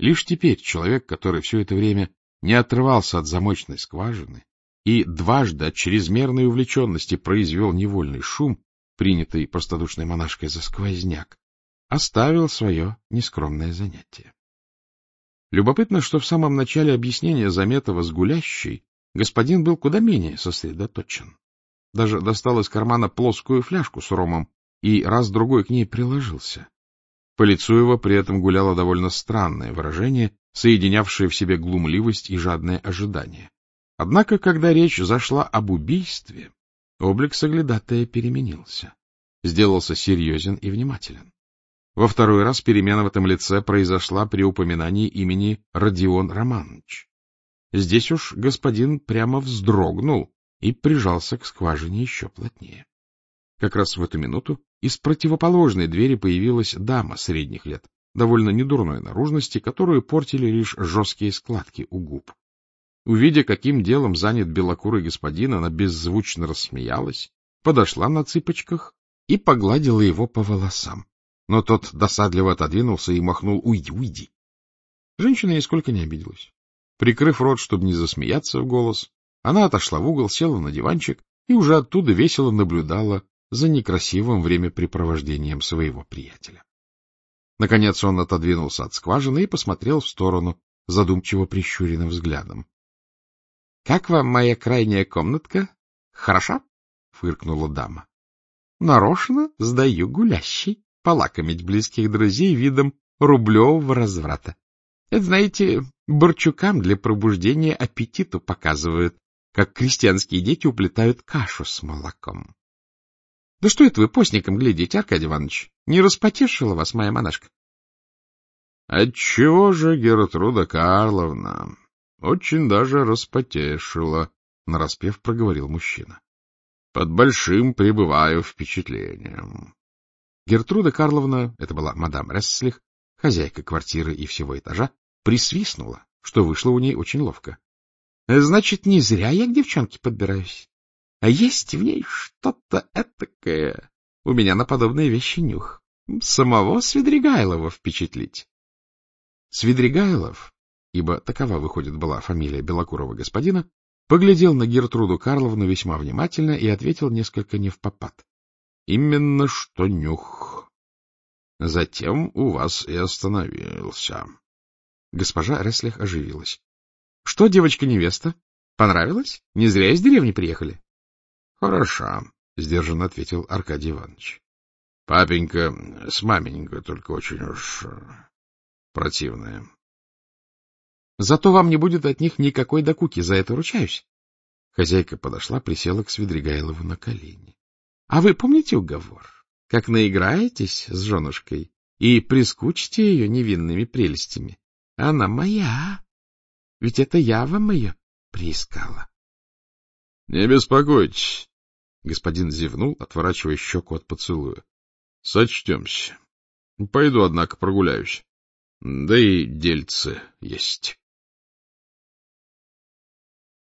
Лишь теперь человек, который все это время не отрывался от замочной скважины и дважды от чрезмерной увлеченности произвел невольный шум, принятый простодушной монашкой за сквозняк, оставил свое нескромное занятие. Любопытно, что в самом начале объяснения Заметова с гулящей господин был куда менее сосредоточен. Даже достал из кармана плоскую фляжку с ромом и раз-другой к ней приложился. По лицу его при этом гуляло довольно странное выражение, соединявшее в себе глумливость и жадное ожидание. Однако, когда речь зашла об убийстве, облик соглядатая переменился, сделался серьезен и внимателен. Во второй раз перемена в этом лице произошла при упоминании имени Родион Романович. Здесь уж господин прямо вздрогнул и прижался к скважине еще плотнее. Как раз в эту минуту из противоположной двери появилась дама средних лет, довольно недурной наружности, которую портили лишь жесткие складки у губ. Увидя, каким делом занят белокурый господин, она беззвучно рассмеялась, подошла на цыпочках и погладила его по волосам. Но тот досадливо отодвинулся и махнул: «Уйди, уйди». Женщина нисколько не обиделась. Прикрыв рот, чтобы не засмеяться в голос, она отошла в угол, села на диванчик и уже оттуда весело наблюдала за некрасивым времяпрепровождением своего приятеля. Наконец он отодвинулся от скважины и посмотрел в сторону задумчиво прищуренным взглядом. — Как вам моя крайняя комнатка? Хороша? — фыркнула дама. — Нарочно сдаю гулящий, полакомить близких друзей видом рублевого разврата. Это, знаете, Борчукам для пробуждения аппетиту показывают, как крестьянские дети уплетают кашу с молоком. — Да что это вы постником глядите, Аркадий Иванович? Не распотешила вас моя монашка? — Отчего же, Гертруда Карловна, очень даже распотешила, — нараспев проговорил мужчина. — Под большим пребываю впечатлением. Гертруда Карловна, это была мадам Ресслих, хозяйка квартиры и всего этажа, присвистнула, что вышло у ней очень ловко. — Значит, не зря я к девчонке подбираюсь. А есть в ней что-то этакое. У меня на подобные вещи нюх. Самого Свидригайлова впечатлить. Свидригайлов, ибо такова, выходит, была фамилия белокурого господина, поглядел на Гертруду Карловну весьма внимательно и ответил несколько невпопад. — Именно что нюх. Затем у вас и остановился. Госпожа Ресслих оживилась. — Что, девочка-невеста? Понравилось? Не зря из деревни приехали? — Хороша, — сдержанно ответил Аркадий Иванович. — Папенька с маменькой только очень уж противная. — Зато вам не будет от них никакой докуки, за это ручаюсь. Хозяйка подошла, присела к Свидригайлову на колени. — А вы помните уговор? Как наиграетесь с женушкой и прискучите ее невинными прелестями? Она моя. Ведь это я вам ее приискала. — Не беспокойтесь. Господин зевнул, отворачивая щеку от поцелуя. — Сочтемся. Пойду, однако, прогуляюсь. Да и дельце есть.